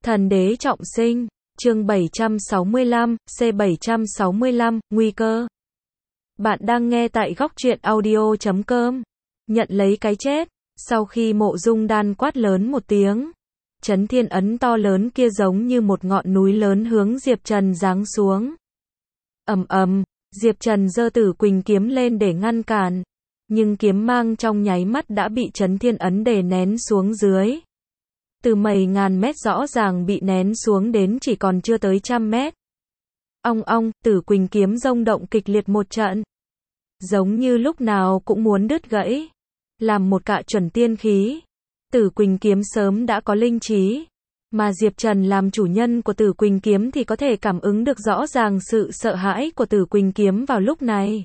Thần đế trọng sinh, chương 765, C765, nguy cơ. Bạn đang nghe tại góc truyện audio.com. Nhận lấy cái chết, sau khi Mộ Dung Đan quát lớn một tiếng, chấn thiên ấn to lớn kia giống như một ngọn núi lớn hướng Diệp Trần giáng xuống. Ầm ầm, Diệp Trần giơ Tử Quỳnh kiếm lên để ngăn cản, nhưng kiếm mang trong nháy mắt đã bị chấn thiên ấn đè nén xuống dưới. Từ mấy ngàn mét rõ ràng bị nén xuống đến chỉ còn chưa tới trăm mét. Ong ong, Tử Quỳnh kiếm rung động kịch liệt một trận, giống như lúc nào cũng muốn đứt gãy. Làm một cạ chuẩn tiên khí, Tử Quỳnh kiếm sớm đã có linh trí, mà Diệp Trần làm chủ nhân của Tử Quỳnh kiếm thì có thể cảm ứng được rõ ràng sự sợ hãi của Tử Quỳnh kiếm vào lúc này.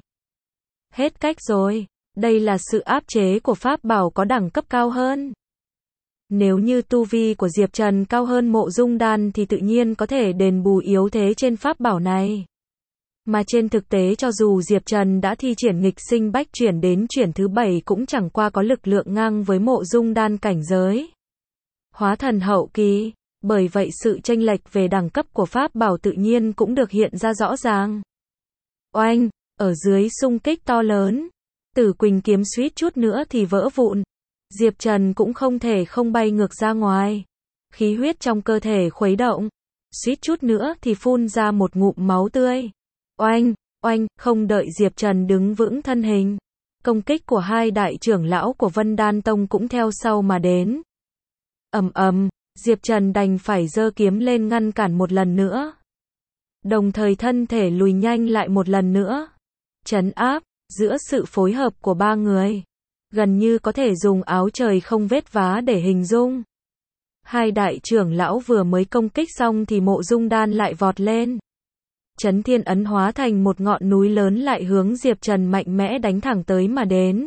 Hết cách rồi, đây là sự áp chế của pháp bảo có đẳng cấp cao hơn. Nếu như tu vi của Diệp Trần cao hơn Mộ Dung Đan thì tự nhiên có thể đền bù yếu thế trên pháp bảo này. Mà trên thực tế cho dù Diệp Trần đã thi triển nghịch sinh bách chuyển đến chuyển thứ 7 cũng chẳng qua có lực lượng ngang với Mộ Dung Đan cảnh giới hóa thần hậu kỳ, bởi vậy sự chênh lệch về đẳng cấp của pháp bảo tự nhiên cũng được hiện ra rõ ràng. Oanh, ở dưới xung kích to lớn, Tử Quỳnh kiếm suýt chút nữa thì vỡ vụn. Diệp Trần cũng không thể không bay ngược ra ngoài. Khí huyết trong cơ thể khuấy động, suýt chút nữa thì phun ra một ngụm máu tươi. Oanh, oanh, không đợi Diệp Trần đứng vững thân hình, công kích của hai đại trưởng lão của Vân Đan Tông cũng theo sau mà đến. Ầm ầm, Diệp Trần đành phải giơ kiếm lên ngăn cản một lần nữa. Đồng thời thân thể lùi nhanh lại một lần nữa. Trấn áp, giữa sự phối hợp của ba người, gần như có thể dùng áo trời không vết vá để hình dung. Hai đại trưởng lão vừa mới công kích xong thì Mộ Dung Đan lại vọt lên. Chấn thiên ấn hóa thành một ngọn núi lớn lại hướng Diệp Trần mạnh mẽ đánh thẳng tới mà đến.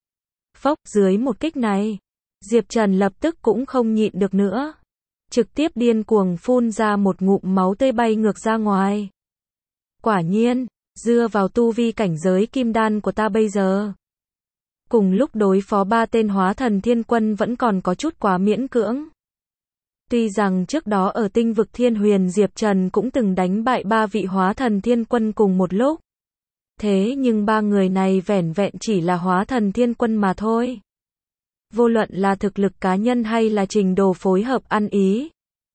Phốc, dưới một kích này, Diệp Trần lập tức cũng không nhịn được nữa, trực tiếp điên cuồng phun ra một ngụm máu tươi bay ngược ra ngoài. Quả nhiên, dựa vào tu vi cảnh giới kim đan của ta bây giờ, cùng lúc đối phó ba tên hóa thần thiên quân vẫn còn có chút quá miễn cưỡng. Tuy rằng trước đó ở tinh vực Thiên Huyền Diệp Trần cũng từng đánh bại ba vị hóa thần thiên quân cùng một lúc. Thế nhưng ba người này vẻn vẹn chỉ là hóa thần thiên quân mà thôi. Vô luận là thực lực cá nhân hay là trình độ phối hợp ăn ý,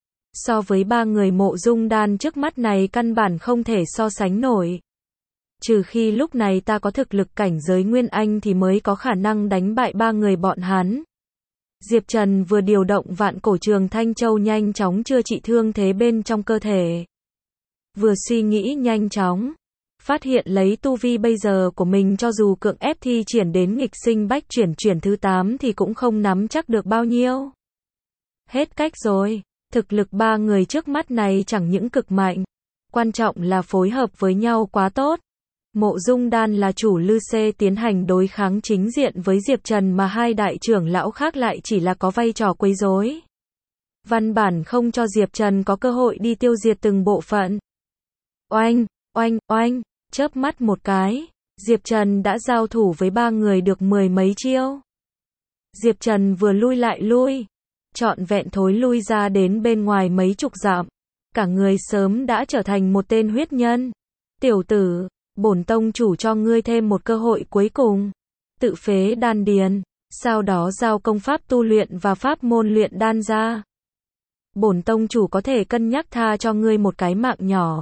so với ba người Mộ Dung Đan trước mắt này căn bản không thể so sánh nổi. Trừ khi lúc này ta có thực lực cảnh giới Nguyên Anh thì mới có khả năng đánh bại ba người bọn hắn. Diệp Trần vừa điều động Vạn Cổ Trường Thanh Châu nhanh chóng chữa trị thương thế bên trong cơ thể. Vừa suy nghĩ nhanh chóng, phát hiện lấy tu vi bây giờ của mình cho dù cưỡng ép thi triển đến nghịch sinh bách chuyển thứ 8 thì cũng không nắm chắc được bao nhiêu. Hết cách rồi, thực lực ba người trước mắt này chẳng những cực mạnh, quan trọng là phối hợp với nhau quá tốt. Mộ Dung Đan là chủ Lư Xê tiến hành đối kháng chính diện với Diệp Trần mà hai đại trưởng lão khác lại chỉ là có vai trò quấy rối. Văn bản không cho Diệp Trần có cơ hội đi tiêu diệt từng bộ phận. Oanh, oanh, oanh, chớp mắt một cái, Diệp Trần đã giao thủ với ba người được mười mấy chiêu. Diệp Trần vừa lui lại lui, trọn vẹn thối lui ra đến bên ngoài mấy chục dặm. Cả người sớm đã trở thành một tên huyết nhân. Tiểu tử, bổn tông chủ cho ngươi thêm một cơ hội cuối cùng. Tự phế đan điền, sau đó giao công pháp tu luyện và pháp môn luyện đan ra. Bổn tông chủ có thể cân nhắc tha cho ngươi một cái mạng nhỏ.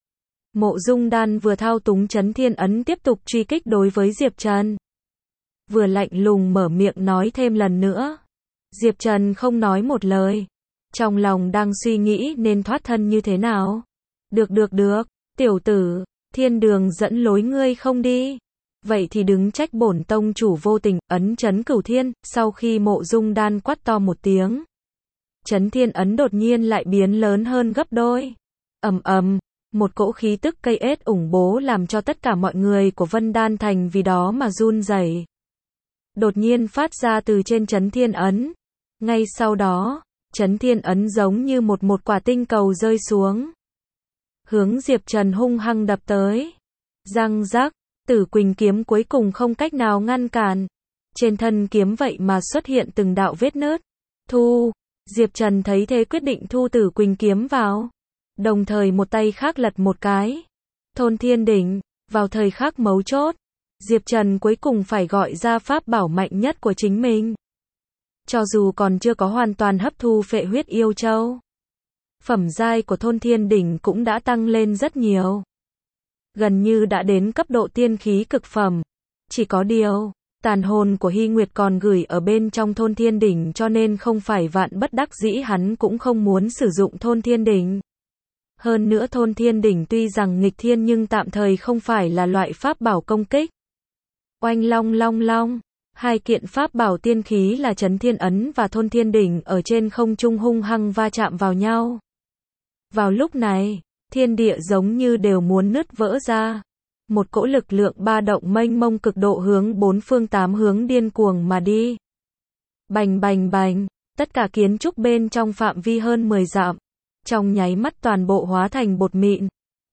Mộ Dung Đan vừa thao túng chấn thiên ấn tiếp tục truy kích đối với Diệp Trần. Vừa lạnh lùng mở miệng nói thêm lần nữa. Diệp Trần không nói một lời, trong lòng đang suy nghĩ nên thoát thân như thế nào. Được, tiểu tử, thiên đường dẫn lối ngươi không đi. Vậy thì đừng trách bổn tông chủ vô tình, ấn chấn cửu thiên. Sau khi Mộ Dung Đan quát to một tiếng, chấn thiên ấn đột nhiên lại biến lớn hơn gấp đôi. Ầm ầm, một cỗ khí tức cây ết ủng bố làm cho tất cả mọi người của Vân Đan Thành vì đó mà run rẩy. Đột nhiên phát ra từ trên chấn thiên ấn. Ngay sau đó, chấn thiên ấn giống như một quả tinh cầu rơi xuống, hướng Diệp Trần hung hăng đập tới. Răng rắc, Tử Quỳnh kiếm cuối cùng không cách nào ngăn cản. Trên thân kiếm vậy mà xuất hiện từng đạo vết nứt. Thu, Diệp Trần thấy thế quyết định thu Tử Quỳnh kiếm vào. Đồng thời một tay khác lật một cái. Thôn Thiên Đỉnh, vào thời khắc mấu chốt, Diệp Trần cuối cùng phải gọi ra pháp bảo mạnh nhất của chính mình. Cho dù còn chưa có hoàn toàn hấp thu Phệ Huyết Yêu Châu, phẩm giai của Thôn Thiên Đỉnh cũng đã tăng lên rất nhiều. Gần như đã đến cấp độ tiên khí cực phẩm. Chỉ có điều, tàn hồn của Hy Nguyệt còn gửi ở bên trong Thôn Thiên Đỉnh, cho nên không phải vạn bất đắc dĩ hắn cũng không muốn sử dụng Thôn Thiên Đỉnh. Hơn nữa Thôn Thiên Đỉnh tuy rằng nghịch thiên nhưng tạm thời không phải là loại pháp bảo công kích. Oanh long long long, hai kiện pháp bảo tiên khí là Chấn Thiên Ấn và Thôn Thiên Đỉnh ở trên không trung hung hăng va chạm vào nhau. Vào lúc này, thiên địa giống như đều muốn nứt vỡ ra. Một cỗ lực lượng ba động mênh mông cực độ hướng bốn phương tám hướng điên cuồng mà đi. Bành bành bành, tất cả kiến trúc bên trong phạm vi hơn 10 dặm, trong nháy mắt toàn bộ hóa thành bột mịn.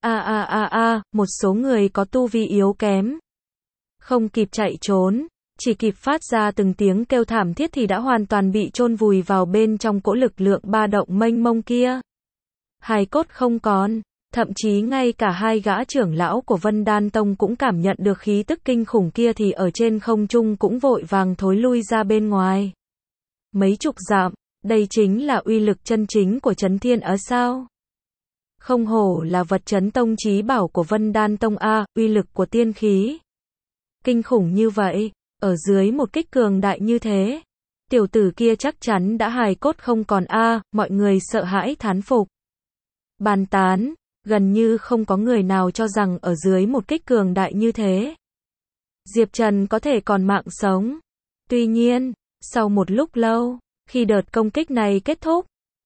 Một số người có tu vi yếu kém, không kịp chạy trốn, chỉ kịp phát ra từng tiếng kêu thảm thiết thì đã hoàn toàn bị chôn vùi vào bên trong cỗ lực lượng ba động mênh mông kia. Hài cốt không còn, thậm chí ngay cả hai gã trưởng lão của Vân Đan Tông cũng cảm nhận được khí tức kinh khủng kia thì ở trên không trung cũng vội vàng thối lui ra bên ngoài. Mấy chục dặm, đây chính là uy lực chân chính của Chấn Thiên Ấn sao? Không hổ là vật chấn tông chí bảo của Vân Đan Tông a, uy lực của tiên khí kinh khủng như vậy, ở dưới một kích cường đại như thế, tiểu tử kia chắc chắn đã hài cốt không còn a, mọi người sợ hãi thán phục. Bàn tán, gần như không có người nào cho rằng ở dưới một kích cường đại như thế, Diệp Trần có thể còn mạng sống. Tuy nhiên, sau một lúc lâu, khi đợt công kích này kết thúc,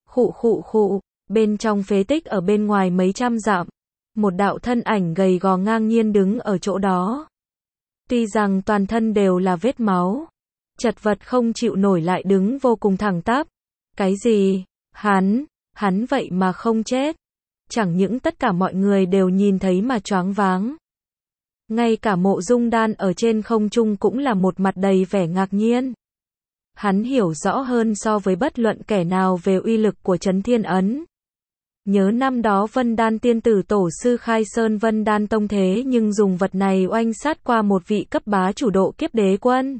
bên trong phế tích ở bên ngoài mấy trăm dặm, một đạo thân ảnh gầy gò ngang nhiên đứng ở chỗ đó. Tuy rằng toàn thân đều là vết máu, chật vật không chịu nổi lại đứng vô cùng thẳng tắp. Cái gì? Hắn vậy mà không chết. Chẳng những tất cả mọi người đều nhìn thấy mà choáng váng. Ngay cả Mộ Dung Đan ở trên không trung cũng là một mặt đầy vẻ ngạc nhiên. Hắn hiểu rõ hơn so với bất luận kẻ nào về uy lực của Chấn Thiên Ấn. Nhớ năm đó Vân Đan tiên tử tổ sư khai sơn Vân Đan Tông thế nhưng dùng vật này oanh sát qua một vị cấp bá chủ độ kiếp đế quân.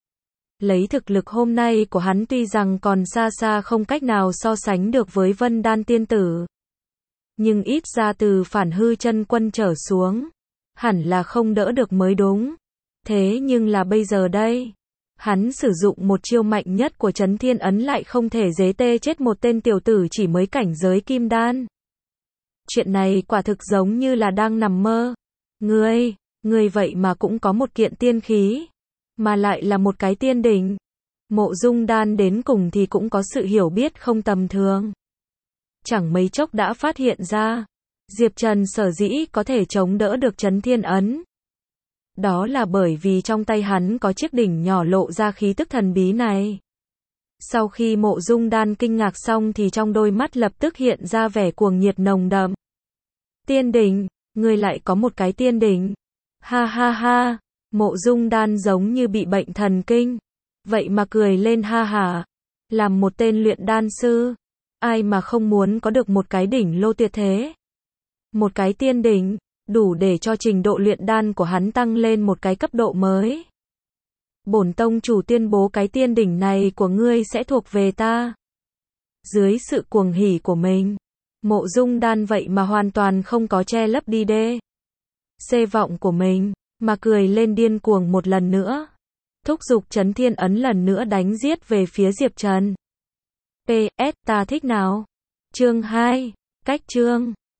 Lấy thực lực hôm nay của hắn tuy rằng còn xa xa không cách nào so sánh được với Vân Đan tiên tử, nhưng ít ra từ Phản Hư chân quân trở xuống, hẳn là không đỡ được mới đúng. Thế nhưng là bây giờ đây, hắn sử dụng một chiêu mạnh nhất của Chấn Thiên Ấn lại không thể dế tê chết một tên tiểu tử chỉ mới cảnh giới kim đan. Chuyện này quả thực giống như là đang nằm mơ. Ngươi vậy mà cũng có một kiện tiên khí, mà lại là một cái tiên đỉnh. Mộ Dung Đan đến cùng thì cũng có sự hiểu biết không tầm thường. Chẳng mấy chốc đã phát hiện ra, Diệp Trần sở dĩ có thể chống đỡ được Chấn Thiên Ấn. Đó là bởi vì trong tay hắn có chiếc đỉnh nhỏ lộ ra khí tức thần bí này. Sau khi Mộ Dung Đan kinh ngạc xong thì trong đôi mắt lập tức hiện ra vẻ cuồng nhiệt nồng đậm. Tiên đỉnh, ngươi lại có một cái tiên đỉnh. Ha, Mộ Dung Đan giống như bị bệnh thần kinh. Vậy mà cười lên ha hả. Làm một tên luyện đan sư, ai mà không muốn có được một cái đỉnh lô tuyệt thế. Một cái tiên đỉnh, đủ để cho trình độ luyện đan của hắn tăng lên một cái cấp độ mới. Bổn tông chủ tuyên bố cái tiên đỉnh này của ngươi sẽ thuộc về ta. Dưới sự cuồng hỉ của mình, Mộ Dung Đan vậy mà hoàn toàn không có che lấp đi đê xê vọng của mình, mà cười lên điên cuồng một lần nữa. Thúc giục Chấn Thiên Ấn lần nữa đánh giết về phía Diệp Trần. PS, ta thích nào? Chương 2, cách chương